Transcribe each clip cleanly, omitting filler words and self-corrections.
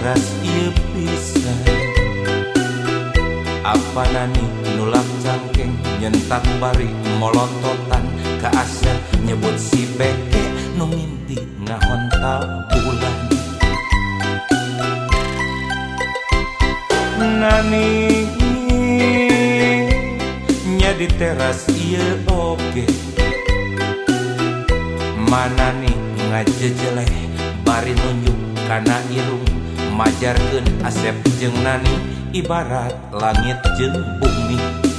teras ieu pisan. Apa nani nulak cangkeng nyentak bari molototan ka Asep nyebut si beke nu ngimpi ngahontal bulan. Nani nya di teras ieu oge mana nih ngajejeleh bari nunjuk kana irung majarkeun Asep jeung Nani ibarat langit jeung bumi.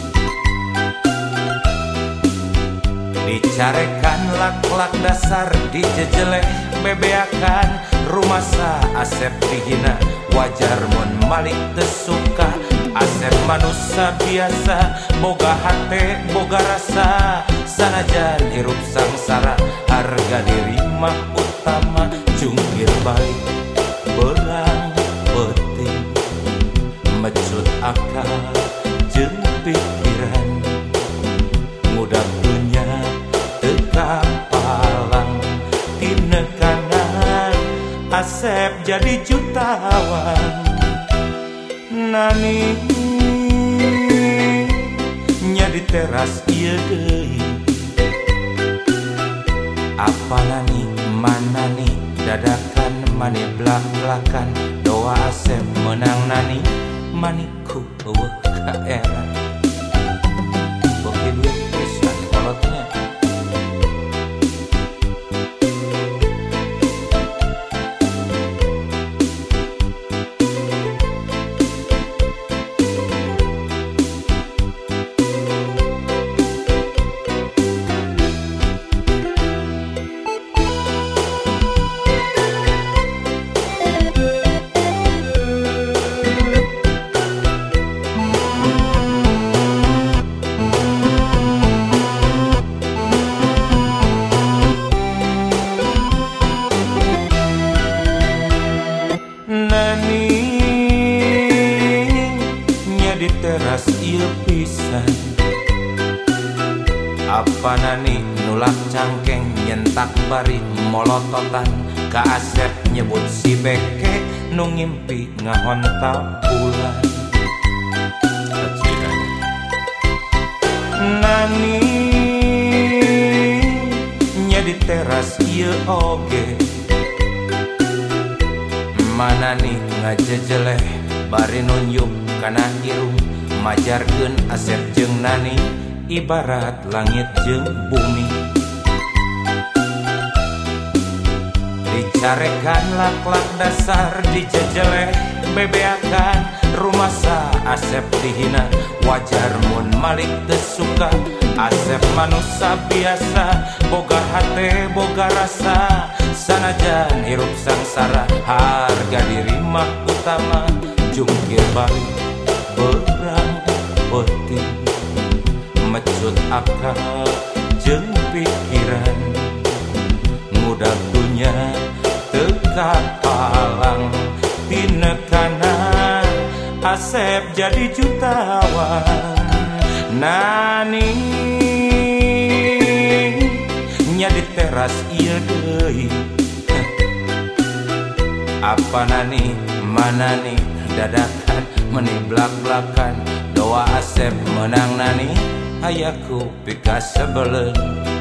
Dicarekan lak-lak dasar dijejeleh bebeakan rumasa Asep dihina wajar mun malik teu suka. Asep manusia biasa boga hate boga rasa sanajan hirup sangsara harga diri mah utama jungkir balik berang penting mecut akal jeung pikiran ngudag dunya teu kapalang tina kanan Asep jadi jutawan. Nani nya di teras ieu deui apa nani mana nih dadakan mane blak-blakan doa Asep menang Nani maniku eueuh kaeran boke duit pisan kolotnya. Di teras ieu pisan apa nani nulak cangkeng nyentak bari molototan ka Asep nyebut si beke nu ngimpi ngahontal bulan. Nani nya di teras ieu oge mana nih ngajejeleh bari nunjuk kana irung majarkeun Asep jeung Nani ibarat langit jeung bumi. Dicarekan lak-lak dasar dijejeleh bebeakan rumasa Asep dihina wajar mun malik teu suka. Asep manusia biasa boga hate boga rasa sanajan hirup sangsara harga diri mah utama jungkir balik berang penting mecut akal jeung pikiran ngudag dunya teu kapalang tina kanan Asep jadi jutawan. Nani nya di teras ieu deui apa nani mana nih dadakan meni blak-blakan doa Asep menang Nani hayaku pika sebelen.